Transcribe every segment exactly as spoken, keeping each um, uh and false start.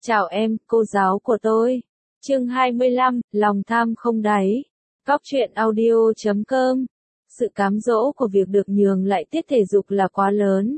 Chào em, cô giáo của tôi. Chương hai mươi lăm, lòng tham không đáy. Cóc truyện audio chấm com. Sự cám dỗ của việc được nhường lại tiết thể dục là quá lớn.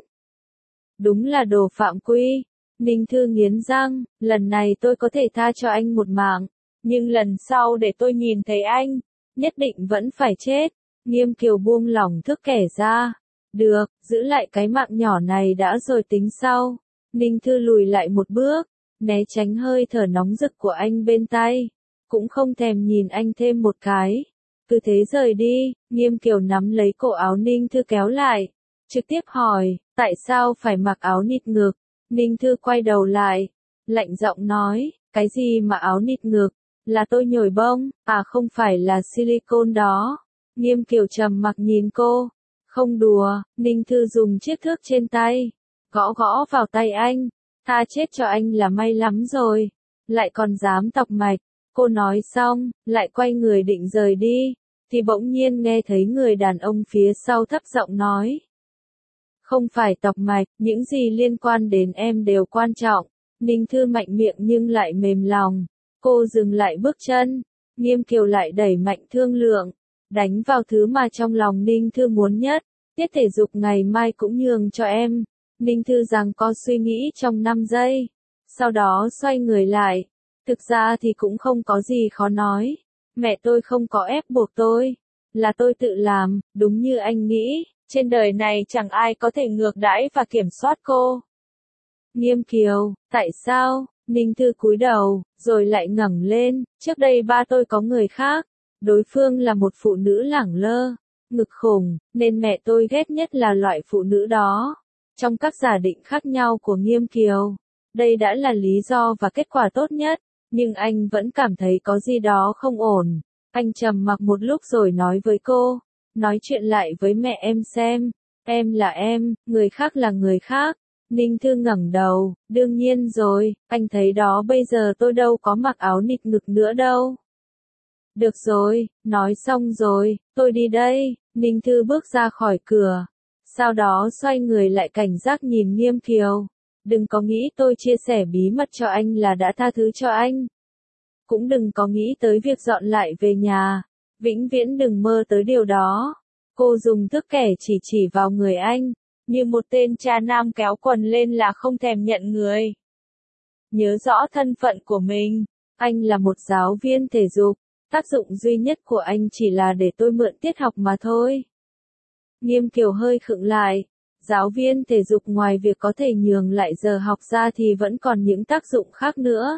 Đúng là đồ phạm quy. Ninh Thư nghiến răng, lần này tôi có thể tha cho anh một mạng, nhưng lần sau để tôi nhìn thấy anh, nhất định vẫn phải chết. Nghiêm Kiều buông lỏng thước kẻ ra. Được, giữ lại cái mạng nhỏ này đã rồi tính sau. Ninh Thư lùi lại một bước, né tránh hơi thở nóng rực của anh bên tay, cũng không thèm nhìn anh thêm một cái. Cứ thế rời đi. Nghiêm Kiều nắm lấy cổ áo Ninh Thư kéo lại, trực tiếp hỏi, tại sao phải mặc áo nịt ngực? Ninh Thư quay đầu lại, lạnh giọng nói, cái gì mà áo nịt ngực? Là tôi nhồi bông, à không phải là silicone đó. Nghiêm Kiều trầm mặc nhìn cô, không đùa. Ninh Thư dùng chiếc thước trên tay, gõ gõ vào tay anh, tha chết cho anh là may lắm rồi, lại còn dám tọc mạch. Cô nói xong, lại quay người định rời đi, thì bỗng nhiên nghe thấy người đàn ông phía sau thấp giọng nói. Không phải tọc mạch, những gì liên quan đến em đều quan trọng. Ninh Thư mạnh miệng nhưng lại mềm lòng. Cô dừng lại bước chân. Nghiêm Kiều lại đẩy mạnh thương lượng, đánh vào thứ mà trong lòng Ninh Thư muốn nhất. Tiết thể dục ngày mai cũng nhường cho em. Ninh Thư giằng co suy nghĩ trong năm giây, sau đó xoay người lại. Thực ra thì cũng không có gì khó nói. Mẹ tôi không có ép buộc tôi, là tôi tự làm. Đúng như anh nghĩ, trên đời này chẳng ai có thể ngược đãi và kiểm soát cô. Nghiêm Kiều, tại sao? Ninh Thư cúi đầu, rồi lại ngẩng lên. Trước đây ba tôi có người khác, đối phương là một phụ nữ lẳng lơ, ngực khủng, nên mẹ tôi ghét nhất là loại phụ nữ đó. Trong các giả định khác nhau của Nghiêm Kiều, đây đã là lý do và kết quả tốt nhất, nhưng anh vẫn cảm thấy có gì đó không ổn. Anh trầm mặc một lúc rồi nói với cô, nói chuyện lại với mẹ em xem, em là em, người khác là người khác. Ninh Thư ngẩng đầu, đương nhiên rồi, anh thấy đó, bây giờ tôi đâu có mặc áo nịt ngực nữa đâu. Được rồi, nói xong rồi, tôi đi đây. Ninh Thư bước ra khỏi cửa, sau đó xoay người lại cảnh giác nhìn Nghiêm Kiều. Đừng có nghĩ tôi chia sẻ bí mật cho anh là đã tha thứ cho anh. Cũng đừng có nghĩ tới việc dọn lại về nhà. Vĩnh viễn đừng mơ tới điều đó. Cô dùng thước kẻ chỉ chỉ vào người anh, như một tên cha nam kéo quần lên là không thèm nhận người. Nhớ rõ thân phận của mình. Anh là một giáo viên thể dục. Tác dụng duy nhất của anh chỉ là để tôi mượn tiết học mà thôi. Nghiêm Kiều hơi khựng lại. Giáo viên thể dục ngoài việc có thể nhường lại giờ học ra thì vẫn còn những tác dụng khác nữa.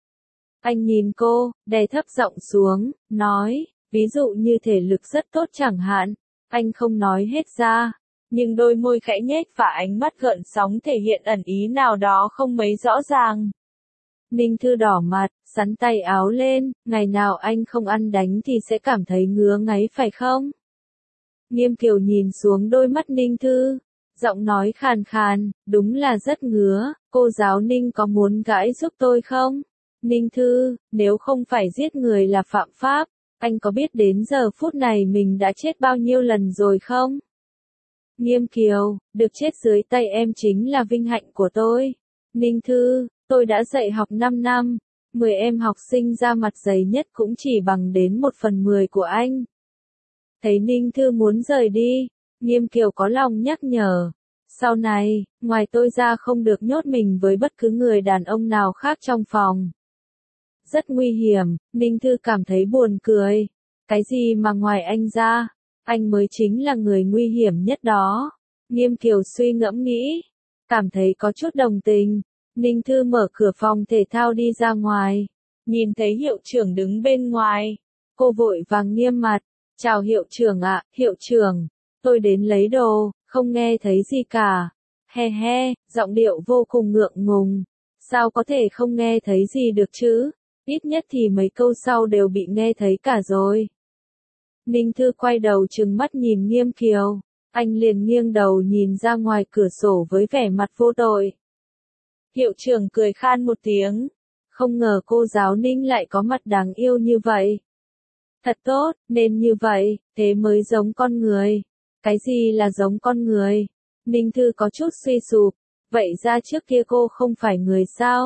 Anh nhìn cô, đè thấp giọng xuống, nói, ví dụ như thể lực rất tốt chẳng hạn. Anh không nói hết ra, nhưng đôi môi khẽ nhếch và ánh mắt gợn sóng thể hiện ẩn ý nào đó không mấy rõ ràng. Ninh Thư đỏ mặt, sắn tay áo lên, ngày nào anh không ăn đánh thì sẽ cảm thấy ngứa ngáy phải không? Nghiêm Kiều nhìn xuống đôi mắt Ninh Thư, giọng nói khàn khàn, đúng là rất ngứa. Cô giáo Ninh có muốn gãi giúp tôi không? Ninh Thư, nếu không phải giết người là phạm pháp, anh có biết đến giờ phút này mình đã chết bao nhiêu lần rồi không? Nghiêm Kiều, được chết dưới tay em chính là vinh hạnh của tôi. Ninh Thư, tôi đã dạy học năm năm, mười em học sinh ra mặt dày nhất cũng chỉ bằng đến một phần mười của anh. Thấy Ninh Thư muốn rời đi, Nghiêm Kiều có lòng nhắc nhở. Sau này, ngoài tôi ra không được nhốt mình với bất cứ người đàn ông nào khác trong phòng. Rất nguy hiểm. Ninh Thư cảm thấy buồn cười. Cái gì mà ngoài anh ra, anh mới chính là người nguy hiểm nhất đó. Nghiêm Kiều suy ngẫm nghĩ, cảm thấy có chút đồng tình. Ninh Thư mở cửa phòng thể thao đi ra ngoài, nhìn thấy hiệu trưởng đứng bên ngoài. Cô vội vàng nghiêm mặt, chào hiệu trưởng ạ. Hiệu trưởng, tôi đến lấy đồ, không nghe thấy gì cả. He he, giọng điệu vô cùng ngượng ngùng. Sao có thể không nghe thấy gì được chứ? Ít nhất thì mấy câu sau đều bị nghe thấy cả rồi. Ninh Thư quay đầu trừng mắt nhìn Nghiêm Kiều. Anh liền nghiêng đầu nhìn ra ngoài cửa sổ với vẻ mặt vô tội. Hiệu trưởng cười khan một tiếng. Không ngờ cô giáo Ninh lại có mặt đáng yêu như vậy. Thật tốt, nên như vậy, thế mới giống con người. Cái gì là giống con người? Ninh Thư có chút suy sụp. Vậy ra trước kia cô không phải người sao?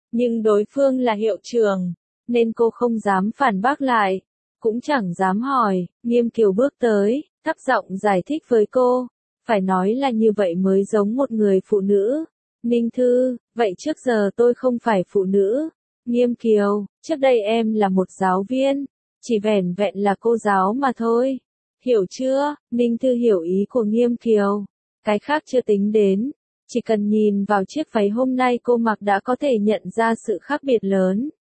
Nhưng đối phương là hiệu trưởng, nên cô không dám phản bác lại, cũng chẳng dám hỏi. Nghiêm Kiều bước tới, thấp giọng giải thích với cô, phải nói là như vậy mới giống một người phụ nữ. Ninh Thư, vậy trước giờ tôi không phải phụ nữ. Nghiêm Kiều, trước đây em là một giáo viên, chỉ vẻn vẹn là cô giáo mà thôi. Hiểu chưa? Ninh Thư hiểu ý của Nghiêm Kiều. Cái khác chưa tính đến, chỉ cần nhìn vào chiếc váy hôm nay cô mặc đã có thể nhận ra sự khác biệt lớn.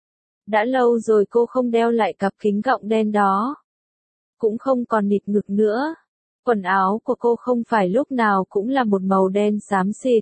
Đã lâu rồi cô không đeo lại cặp kính gọng đen đó. Cũng không còn nịt ngực nữa. Quần áo của cô không phải lúc nào cũng là một màu đen xám xịt.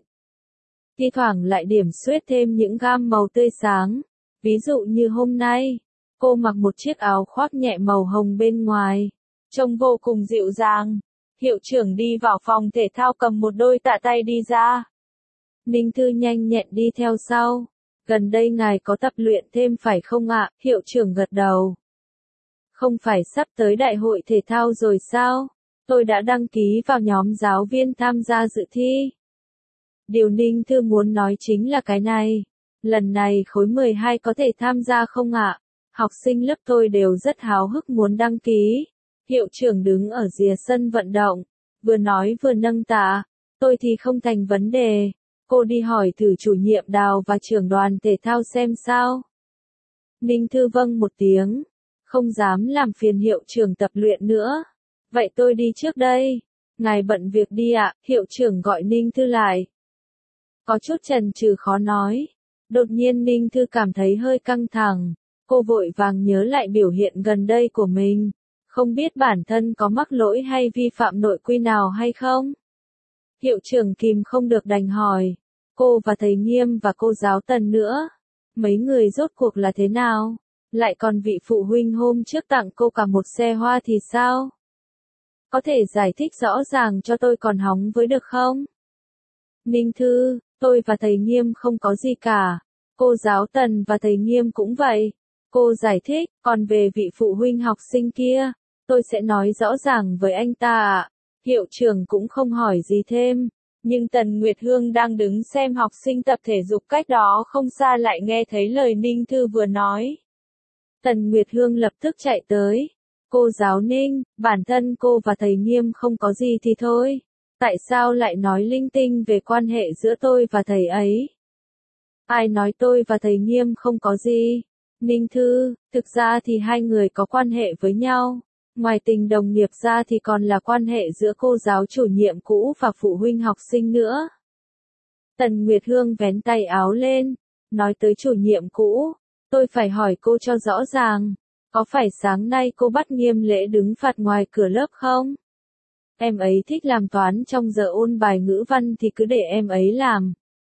Thi thoảng lại điểm xuyết thêm những gam màu tươi sáng. Ví dụ như hôm nay, cô mặc một chiếc áo khoác nhẹ màu hồng bên ngoài, trông vô cùng dịu dàng. Hiệu trưởng đi vào phòng thể thao cầm một đôi tạ tay đi ra. Ninh Thư nhanh nhẹn đi theo sau. Gần đây ngài có tập luyện thêm phải không ạ? Hiệu trưởng gật đầu. Không phải sắp tới đại hội thể thao rồi sao? Tôi đã đăng ký vào nhóm giáo viên tham gia dự thi. Điều Ninh Thư muốn nói chính là cái này. Lần này khối mười hai có thể tham gia không ạ? Học sinh lớp tôi đều rất háo hức muốn đăng ký. Hiệu trưởng đứng ở rìa sân vận động, vừa nói vừa nâng tạ. Tôi thì không thành vấn đề. Cô đi hỏi thử chủ nhiệm Đào và trưởng đoàn thể thao xem sao. Ninh Thư vâng một tiếng. Không dám làm phiền hiệu trưởng tập luyện nữa. Vậy tôi đi trước đây. Ngài bận việc đi ạ. Hiệu trưởng gọi Ninh Thư lại. Có chút chần chừ khó nói. Đột nhiên Ninh Thư cảm thấy hơi căng thẳng. Cô vội vàng nhớ lại biểu hiện gần đây của mình. Không biết bản thân có mắc lỗi hay vi phạm nội quy nào hay không? Hiệu trưởng kìm không được đành hỏi. Cô và thầy Nghiêm và cô giáo Tần nữa. Mấy người rốt cuộc là thế nào? Lại còn vị phụ huynh hôm trước tặng cô cả một xe hoa thì sao? Có thể giải thích rõ ràng cho tôi còn hóng với được không? Ninh Thư, tôi và thầy Nghiêm không có gì cả. Cô giáo Tần và thầy Nghiêm cũng vậy. Cô giải thích, còn về vị phụ huynh học sinh kia, tôi sẽ nói rõ ràng với anh ta ạ. Hiệu trưởng cũng không hỏi gì thêm. Nhưng Tần Nguyệt Hương đang đứng xem học sinh tập thể dục cách đó không xa lại nghe thấy lời Ninh Thư vừa nói. Tần Nguyệt Hương lập tức chạy tới. Cô giáo Ninh, bản thân cô và thầy Nghiêm không có gì thì thôi. Tại sao lại nói linh tinh về quan hệ giữa tôi và thầy ấy? Ai nói tôi và thầy Nghiêm không có gì? Ninh Thư, thực ra thì hai người có quan hệ với nhau. Ngoài tình đồng nghiệp ra thì còn là quan hệ giữa cô giáo chủ nhiệm cũ và phụ huynh học sinh nữa. Tần Nguyệt Hương vén tay áo lên, nói tới chủ nhiệm cũ. Tôi phải hỏi cô cho rõ ràng. Có phải sáng nay cô bắt Nghiêm Lễ đứng phạt ngoài cửa lớp không? Em ấy thích làm toán trong giờ ôn bài ngữ văn thì cứ để em ấy làm.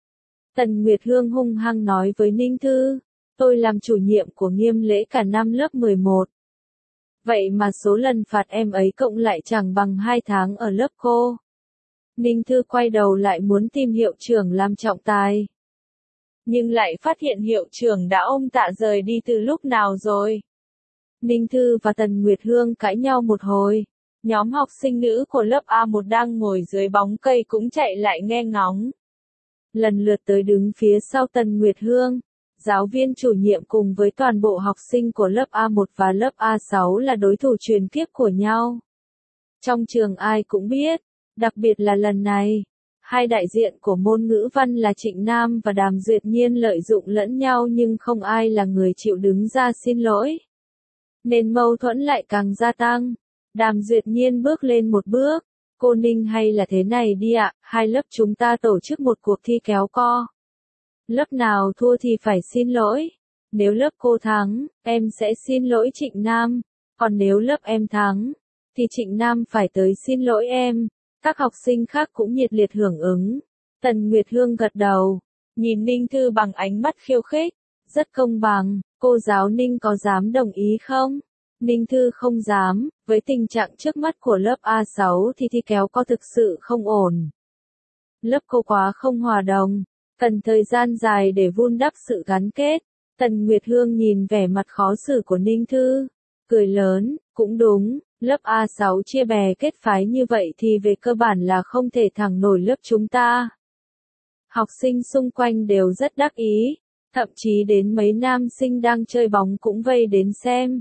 Tần Nguyệt Hương hung hăng nói với Ninh Thư. Tôi làm chủ nhiệm của Nghiêm Lễ cả năm lớp mười một. Vậy mà số lần phạt em ấy cộng lại chẳng bằng hai tháng ở lớp cô. Ninh Thư quay đầu lại muốn tìm hiệu trưởng làm trọng tài. Nhưng lại phát hiện hiệu trưởng đã ôm tạ rời đi từ lúc nào rồi. Ninh Thư và Tần Nguyệt Hương cãi nhau một hồi. Nhóm học sinh nữ của lớp A một đang ngồi dưới bóng cây cũng chạy lại nghe ngóng. Lần lượt tới đứng phía sau Tần Nguyệt Hương. Giáo viên chủ nhiệm cùng với toàn bộ học sinh của lớp A một và lớp A sáu là đối thủ truyền kiếp của nhau. Trong trường ai cũng biết, đặc biệt là lần này, hai đại diện của môn ngữ văn là Trịnh Nam và Đàm Duyệt Nhiên lợi dụng lẫn nhau nhưng không ai là người chịu đứng ra xin lỗi. Nên mâu thuẫn lại càng gia tăng. Đàm Duyệt Nhiên bước lên một bước. Cô Ninh hay là thế này đi ạ, hai lớp chúng ta tổ chức một cuộc thi kéo co. Lớp nào thua thì phải xin lỗi. Nếu lớp cô thắng, em sẽ xin lỗi Trịnh Nam. Còn nếu lớp em thắng, thì Trịnh Nam phải tới xin lỗi em. Các học sinh khác cũng nhiệt liệt hưởng ứng. Tần Nguyệt Hương gật đầu, nhìn Ninh Thư bằng ánh mắt khiêu khích. Rất công bằng, cô giáo Ninh có dám đồng ý không? Ninh Thư không dám, với tình trạng trước mắt của lớp A sáu thì thi kéo co thực sự không ổn. Lớp cô quá không hòa đồng, cần thời gian dài để vun đắp sự gắn kết. Tần Nguyệt Hương nhìn vẻ mặt khó xử của Ninh Thư, cười lớn, cũng đúng, lớp A sáu chia bè kết phái như vậy thì về cơ bản là không thể thẳng nổi lớp chúng ta. Học sinh xung quanh đều rất đắc ý, Thậm chí đến mấy nam sinh đang chơi bóng cũng vây đến xem.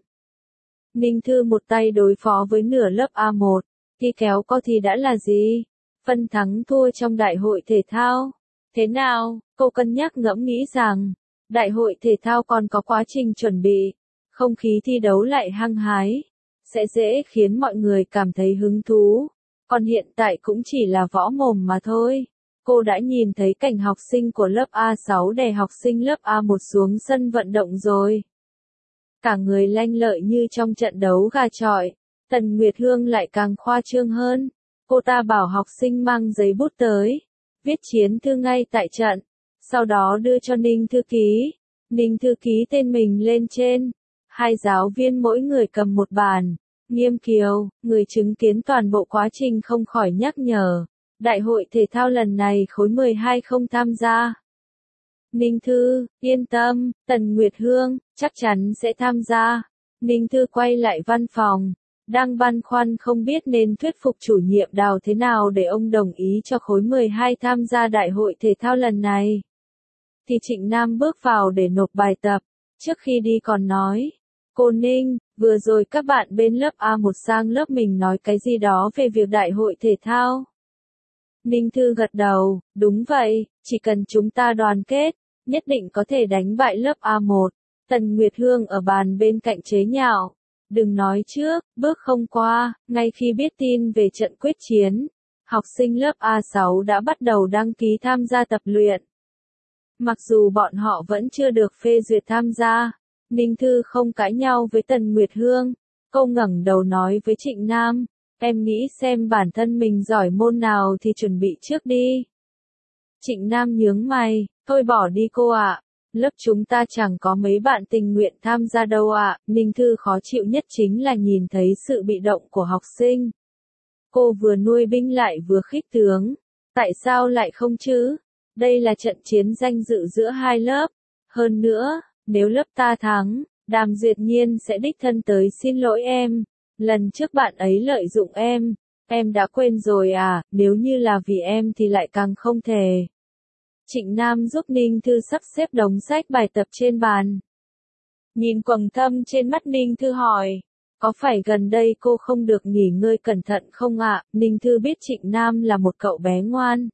Ninh Thư một tay đối phó với nửa lớp A một, thì kéo co thì đã là gì? Phân thắng thua trong đại hội thể thao. Thế nào, cô cân nhắc ngẫm nghĩ rằng, đại hội thể thao còn có quá trình chuẩn bị, không khí thi đấu lại hăng hái, sẽ dễ khiến mọi người cảm thấy hứng thú. Còn hiện tại cũng chỉ là võ mồm mà thôi. Cô đã nhìn thấy cảnh học sinh của lớp A sáu đè học sinh lớp A một xuống sân vận động rồi. Cả người lanh lợi như trong trận đấu gà chọi. Tần Nguyệt Hương lại càng khoa trương hơn. Cô ta bảo học sinh mang giấy bút tới, viết chiến thư ngay tại trận, sau đó đưa cho Ninh Thư ký. Ninh Thư ký tên mình lên trên. Hai giáo viên mỗi người cầm một bàn. Nghiêm Kiều, người chứng kiến toàn bộ quá trình không khỏi nhắc nhở. Đại hội thể thao lần này khối mười hai không tham gia. Ninh Thư, yên tâm, Tần Nguyệt Hương, chắc chắn sẽ tham gia. Ninh Thư quay lại văn phòng, đang băn khoăn không biết nên thuyết phục chủ nhiệm Đào thế nào để ông đồng ý cho khối mười hai tham gia đại hội thể thao lần này. Thì Trịnh Nam bước vào để nộp bài tập, trước khi đi còn nói, cô Ninh, vừa rồi các bạn bên lớp A một sang lớp mình nói cái gì đó về việc đại hội thể thao. Ninh Thư gật đầu, đúng vậy, chỉ cần chúng ta đoàn kết, nhất định có thể đánh bại lớp A một. Tần Nguyệt Hương ở bàn bên cạnh chế nhạo, đừng nói trước, bước không qua, ngay khi biết tin về trận quyết chiến, học sinh lớp A sáu đã bắt đầu đăng ký tham gia tập luyện. Mặc dù bọn họ vẫn chưa được phê duyệt tham gia, Ninh Thư không cãi nhau với Tần Nguyệt Hương, cô ngẩng đầu nói với Trịnh Nam, em nghĩ xem bản thân mình giỏi môn nào thì chuẩn bị trước đi. Trịnh Nam nhướng mày, thôi bỏ đi cô ạ, lớp chúng ta chẳng có mấy bạn tình nguyện tham gia đâu ạ. Ninh Thư khó chịu nhất chính là nhìn thấy sự bị động của học sinh. Cô vừa nuôi binh lại vừa khích tướng, tại sao lại không chứ? Đây là trận chiến danh dự giữa hai lớp. Hơn nữa, nếu lớp ta thắng, Đàm Duyệt Nhiên sẽ đích thân tới xin lỗi em. Lần trước bạn ấy lợi dụng em, em đã quên rồi à, nếu như là vì em thì lại càng không thể. Trịnh Nam giúp Ninh Thư sắp xếp đống sách bài tập trên bàn. Nhìn quầng thâm trên mắt Ninh Thư hỏi, có phải gần đây cô không được nghỉ ngơi cẩn thận không ạ? Ninh Thư biết Trịnh Nam là một cậu bé ngoan.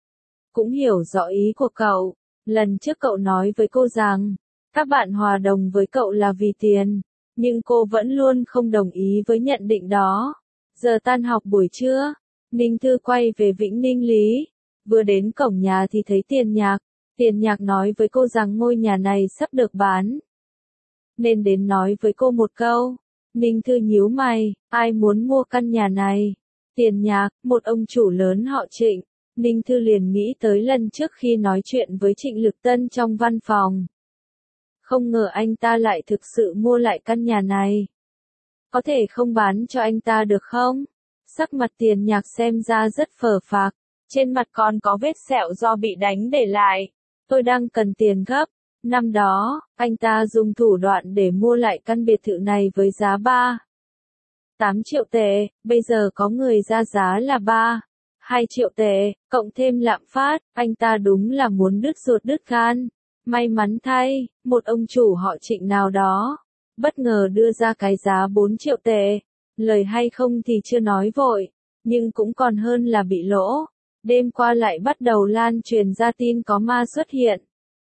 Cũng hiểu rõ ý của cậu. Lần trước cậu nói với cô rằng, các bạn hòa đồng với cậu là vì tiền. Nhưng cô vẫn luôn không đồng ý với nhận định đó. Giờ tan học buổi trưa, Ninh Thư quay về Vĩnh Ninh Lý. Vừa đến cổng nhà thì thấy Tiền Nhạc. Tiền Nhạc nói với cô rằng ngôi nhà này sắp được bán. Nên đến nói với cô một câu. Ninh Thư nhíu mày, ai muốn mua căn nhà này? Tiền Nhạc, một ông chủ lớn họ Trịnh. Ninh Thư liền nghĩ tới lần trước khi nói chuyện với Trịnh Lực Tân trong văn phòng. Không ngờ anh ta lại thực sự mua lại căn nhà này. Có thể không bán cho anh ta được không? Sắc mặt Tiền Nhạc xem ra rất phờ phạc. Trên mặt còn có vết sẹo do bị đánh để lại. Tôi đang cần tiền gấp. Năm đó, anh ta dùng thủ đoạn để mua lại căn biệt thự này với giá ba phẩy tám triệu tệ, bây giờ có người ra giá là ba phẩy hai triệu tệ, cộng thêm lạm phát, anh ta đúng là muốn đứt ruột đứt gan. May mắn thay, một ông chủ họ Trịnh nào đó, bất ngờ đưa ra cái giá bốn triệu tệ. Lời hay không thì chưa nói vội, nhưng cũng còn hơn là bị lỗ. Đêm qua lại bắt đầu lan truyền ra tin có ma xuất hiện.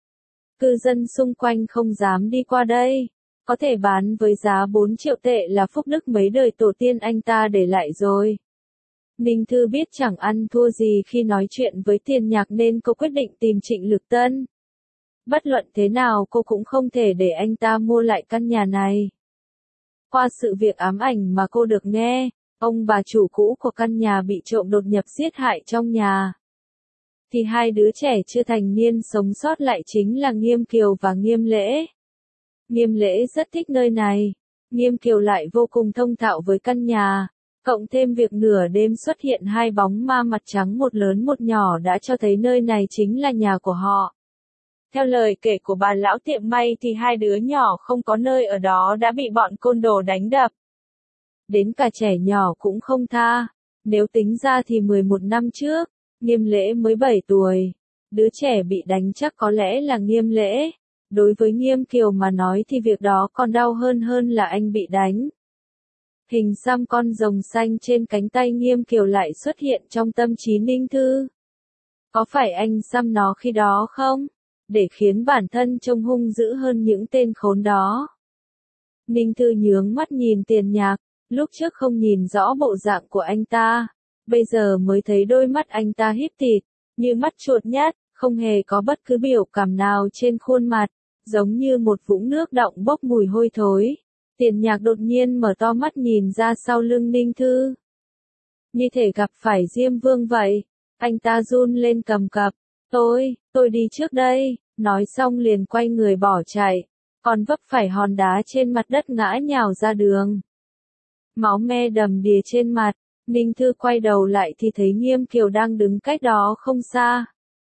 Cư dân xung quanh không dám đi qua đây. Có thể bán với giá bốn triệu tệ là phúc đức mấy đời tổ tiên anh ta để lại rồi. Ninh Thư biết chẳng ăn thua gì khi nói chuyện với Tiền Nhạc nên cô quyết định tìm Trịnh Lực Tân. Bất luận thế nào cô cũng không thể để anh ta mua lại căn nhà này. Qua sự việc ám ảnh mà cô được nghe, ông bà chủ cũ của căn nhà bị trộm đột nhập giết hại trong nhà. Thì hai đứa trẻ chưa thành niên sống sót lại chính là Nghiêm Kiều và Nghiêm Lễ. Nghiêm Lễ rất thích nơi này. Nghiêm Kiều lại vô cùng thông thạo với căn nhà. Cộng thêm việc nửa đêm xuất hiện hai bóng ma mặt trắng một lớn một nhỏ đã cho thấy nơi này chính là nhà của họ. Theo lời kể của bà lão tiệm may thì hai đứa nhỏ không có nơi ở đó đã bị bọn côn đồ đánh đập. Đến cả trẻ nhỏ cũng không tha. Nếu tính ra thì mười một năm trước, Nghiêm Lễ mới bảy tuổi. Đứa trẻ bị đánh chắc có lẽ là Nghiêm Lễ. Đối với Nghiêm Kiều mà nói thì việc đó còn đau hơn hơn là anh bị đánh. Hình xăm con rồng xanh trên cánh tay Nghiêm Kiều lại xuất hiện trong tâm trí Ninh Thư. Có phải anh xăm nó khi đó không? Để khiến bản thân trông hung dữ hơn những tên khốn đó. Ninh Thư nhướng mắt nhìn Tiền Nhạc, lúc trước không nhìn rõ bộ dạng của anh ta, bây giờ mới thấy đôi mắt anh ta híp thịt, như mắt chuột nhát, không hề có bất cứ biểu cảm nào trên khuôn mặt, giống như một vũng nước đọng bốc mùi hôi thối. Tiền Nhạc đột nhiên mở to mắt nhìn ra sau lưng Ninh Thư. Như thể gặp phải Diêm Vương vậy, anh ta run lên cầm cập, tôi, tôi đi trước đây, nói xong liền quay người bỏ chạy, còn vấp phải hòn đá trên mặt đất ngã nhào ra đường. Máu me đầm đìa trên mặt, Ninh Thư quay đầu lại thì thấy Nghiêm Kiều đang đứng cách đó không xa.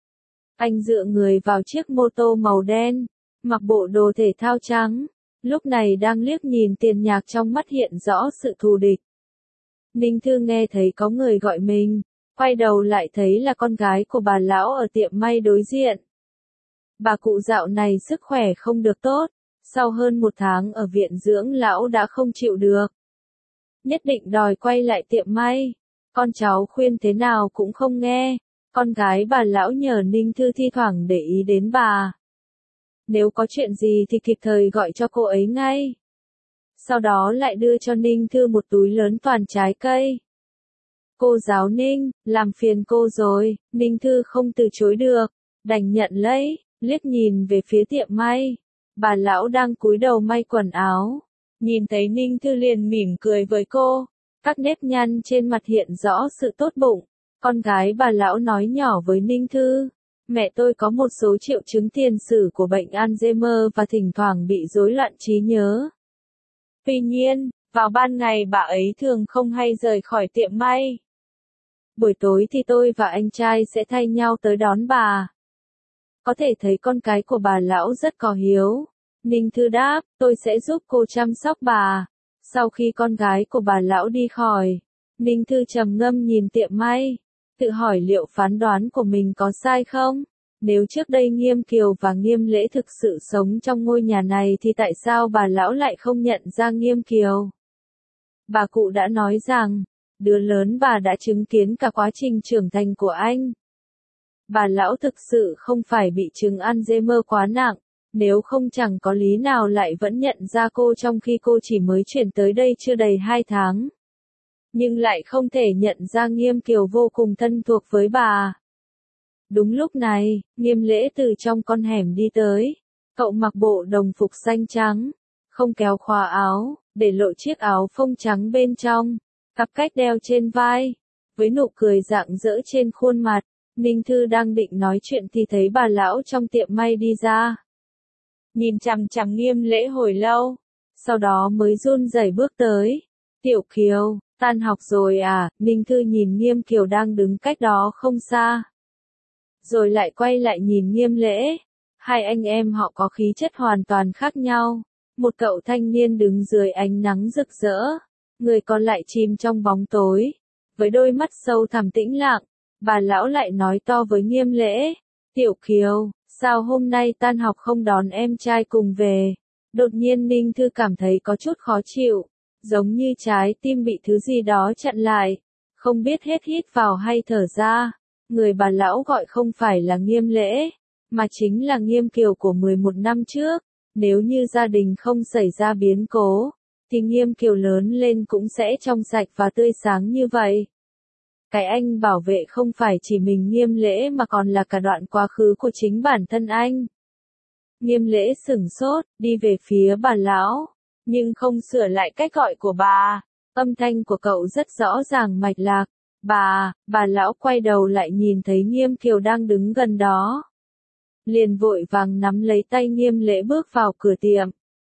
Anh dựa người vào chiếc mô tô màu đen, mặc bộ đồ thể thao trắng, lúc này đang liếc nhìn Tiền Nhạc trong mắt hiện rõ sự thù địch. Ninh Thư nghe thấy có người gọi mình, quay đầu lại thấy là con gái của bà lão ở tiệm may đối diện. Bà cụ dạo này sức khỏe không được tốt, sau hơn một tháng ở viện dưỡng lão đã không chịu được. Nhất định đòi quay lại tiệm may, con cháu khuyên thế nào cũng không nghe, con gái bà lão nhờ Ninh Thư thi thoảng để ý đến bà. Nếu có chuyện gì thì kịp thời gọi cho cô ấy ngay. Sau đó lại đưa cho Ninh Thư một túi lớn toàn trái cây. Cô giáo Ninh, làm phiền cô rồi, Ninh Thư không từ chối được, đành nhận lấy, liếc nhìn về phía tiệm may. Bà lão đang cúi đầu may quần áo, nhìn thấy Ninh Thư liền mỉm cười với cô, các nếp nhăn trên mặt hiện rõ sự tốt bụng. Con gái bà lão nói nhỏ với Ninh Thư, mẹ tôi có một số triệu chứng tiền sử của bệnh Alzheimer và thỉnh thoảng bị rối loạn trí nhớ. Tuy nhiên, vào ban ngày bà ấy thường không hay rời khỏi tiệm may. Buổi tối thì tôi và anh trai sẽ thay nhau tới đón bà. Có thể thấy con cái của bà lão rất có hiếu. Ninh Thư đáp, tôi sẽ giúp cô chăm sóc bà. Sau khi con gái của bà lão đi khỏi, Ninh Thư trầm ngâm nhìn tiệm may, tự hỏi liệu phán đoán của mình có sai không? Nếu trước đây Nghiêm Kiều và Nghiêm Lễ thực sự sống trong ngôi nhà này thì tại sao bà lão lại không nhận ra Nghiêm Kiều? Bà cụ đã nói rằng, đứa lớn bà đã chứng kiến cả quá trình trưởng thành của anh. Bà lão thực sự không phải bị chứng Alzheimer quá nặng, nếu không chẳng có lý nào lại vẫn nhận ra cô trong khi cô chỉ mới chuyển tới đây chưa đầy hai tháng. Nhưng lại không thể nhận ra Nghiêm Kiều vô cùng thân thuộc với bà. Đúng lúc này, Nghiêm Lễ từ trong con hẻm đi tới. Cậu mặc bộ đồng phục xanh trắng, không kéo khóa áo, để lộ chiếc áo phông trắng bên trong, cặp cách đeo trên vai, với nụ cười rạng rỡ trên khuôn mặt. Ninh Thư đang định nói chuyện thì thấy bà lão trong tiệm may đi ra. Nhìn chằm chằm Nghiêm Lễ hồi lâu, sau đó mới run rẩy bước tới. Tiểu Kiều, tan học rồi à? Ninh Thư nhìn Nghiêm Kiều đang đứng cách đó không xa. Rồi lại quay lại nhìn Nghiêm Lễ. Hai anh em họ có khí chất hoàn toàn khác nhau. Một cậu thanh niên đứng dưới ánh nắng rực rỡ, người còn lại chìm trong bóng tối. Với đôi mắt sâu thẳm tĩnh lặng, bà lão lại nói to với Nghiêm Lễ. Tiểu Kiều, sao hôm nay tan học không đón em trai cùng về? Đột nhiên Ninh Thư cảm thấy có chút khó chịu, giống như trái tim bị thứ gì đó chặn lại, không biết hết hít vào hay thở ra. Người bà lão gọi không phải là Nghiêm Lễ, mà chính là Nghiêm Kiều của mười một năm trước. Nếu như gia đình không xảy ra biến cố, thì Nghiêm Kiều lớn lên cũng sẽ trong sạch và tươi sáng như vậy. Cái anh bảo vệ không phải chỉ mình Nghiêm Lễ mà còn là cả đoạn quá khứ của chính bản thân anh. Nghiêm Lễ sửng sốt, đi về phía bà lão, nhưng không sửa lại cách gọi của bà. Âm thanh của cậu rất rõ ràng mạch lạc. Bà, bà lão quay đầu lại nhìn thấy Nghiêm Kiều đang đứng gần đó. Liền vội vàng nắm lấy tay Nghiêm Lễ bước vào cửa tiệm.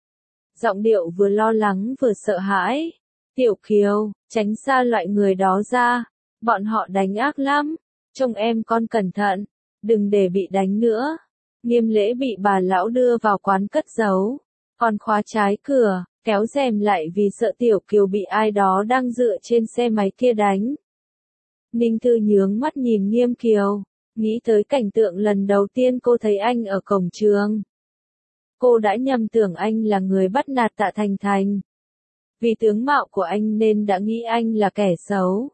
Giọng điệu vừa lo lắng vừa sợ hãi. Tiểu Kiều, tránh xa loại người đó ra. Bọn họ đánh ác lắm. Trông em con cẩn thận. Đừng để bị đánh nữa. Nghiêm Lễ bị bà lão đưa vào quán cất giấu. Còn khóa trái cửa, kéo rèm lại vì sợ Tiểu Kiều bị ai đó đang dựa trên xe máy kia đánh. Ninh Thư nhướng mắt nhìn Nghiêm Kiều, nghĩ tới cảnh tượng lần đầu tiên cô thấy anh ở cổng trường. Cô đã nhầm tưởng anh là người bắt nạt Tạ Thành Thành. Vì tướng mạo của anh nên đã nghĩ anh là kẻ xấu.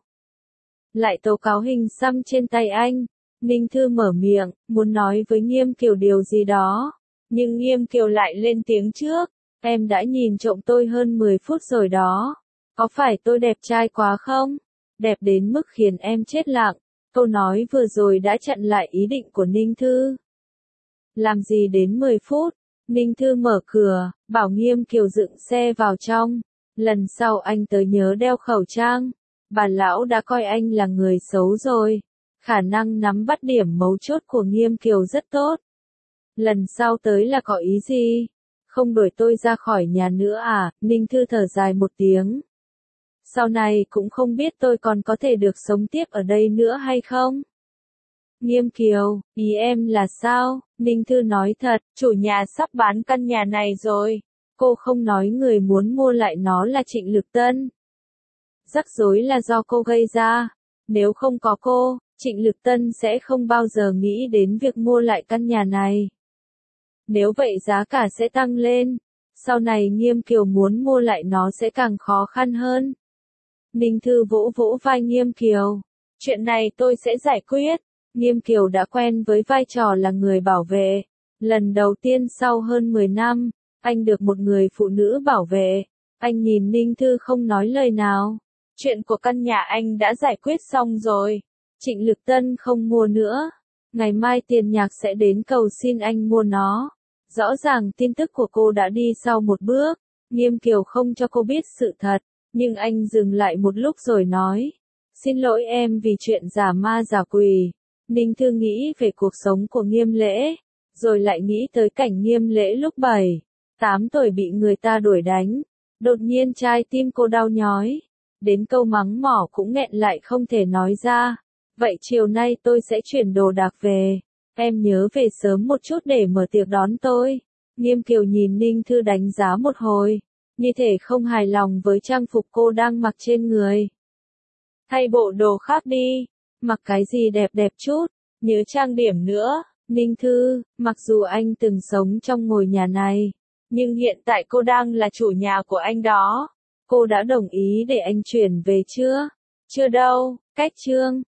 Lại tố cáo hình xăm trên tay anh. Ninh Thư mở miệng, muốn nói với Nghiêm Kiều điều gì đó. Nhưng Nghiêm Kiều lại lên tiếng trước. Em đã nhìn trộm tôi hơn mười phút rồi đó. Có phải tôi đẹp trai quá không? Đẹp đến mức khiến em chết lặng. Câu nói vừa rồi đã chặn lại ý định của Ninh Thư. Làm gì đến mười phút? Ninh Thư mở cửa, bảo Nghiêm Kiều dựng xe vào trong. Lần sau anh tới nhớ đeo khẩu trang. Bà lão đã coi anh là người xấu rồi. Khả năng nắm bắt điểm mấu chốt của Nghiêm Kiều rất tốt. Lần sau tới là có ý gì? Không đuổi tôi ra khỏi nhà nữa à? Ninh Thư thở dài một tiếng. Sau này cũng không biết tôi còn có thể được sống tiếp ở đây nữa hay không? Nghiêm Kiều, ý em là sao? Ninh Thư nói thật, chủ nhà sắp bán căn nhà này rồi. Cô không nói người muốn mua lại nó là Trịnh Lực Tân. Rắc rối là do cô gây ra. Nếu không có cô, Trịnh Lực Tân sẽ không bao giờ nghĩ đến việc mua lại căn nhà này. Nếu vậy giá cả sẽ tăng lên. Sau này Nghiêm Kiều muốn mua lại nó sẽ càng khó khăn hơn. Ninh Thư vỗ vỗ vai Nghiêm Kiều. Chuyện này tôi sẽ giải quyết. Nghiêm Kiều đã quen với vai trò là người bảo vệ. Lần đầu tiên sau hơn mười năm, anh được một người phụ nữ bảo vệ. Anh nhìn Ninh Thư không nói lời nào. Chuyện của căn nhà anh đã giải quyết xong rồi. Trịnh Lực Tân không mua nữa. Ngày mai Tiền Nhạc sẽ đến cầu xin anh mua nó. Rõ ràng tin tức của cô đã đi sau một bước. Nghiêm Kiều không cho cô biết sự thật. Nhưng anh dừng lại một lúc rồi nói. Xin lỗi em vì chuyện giả ma giả quỷ. Ninh Thư nghĩ về cuộc sống của Nghiêm Lễ. Rồi lại nghĩ tới cảnh Nghiêm Lễ lúc bảy, tám tuổi bị người ta đuổi đánh. Đột nhiên trái tim cô đau nhói. Đến câu mắng mỏ cũng nghẹn lại không thể nói ra. Vậy chiều nay tôi sẽ chuyển đồ đạc về. Em nhớ về sớm một chút để mở tiệc đón tôi. Nghiêm Kiều nhìn Ninh Thư đánh giá một hồi. Như thể không hài lòng với trang phục cô đang mặc trên người. Thay bộ đồ khác đi. Mặc cái gì đẹp đẹp chút. Nhớ trang điểm nữa. Ninh Thư, mặc dù anh từng sống trong ngôi nhà này. Nhưng hiện tại cô đang là chủ nhà của anh đó. Cô đã đồng ý để anh chuyển về chưa? Chưa đâu, cách chương.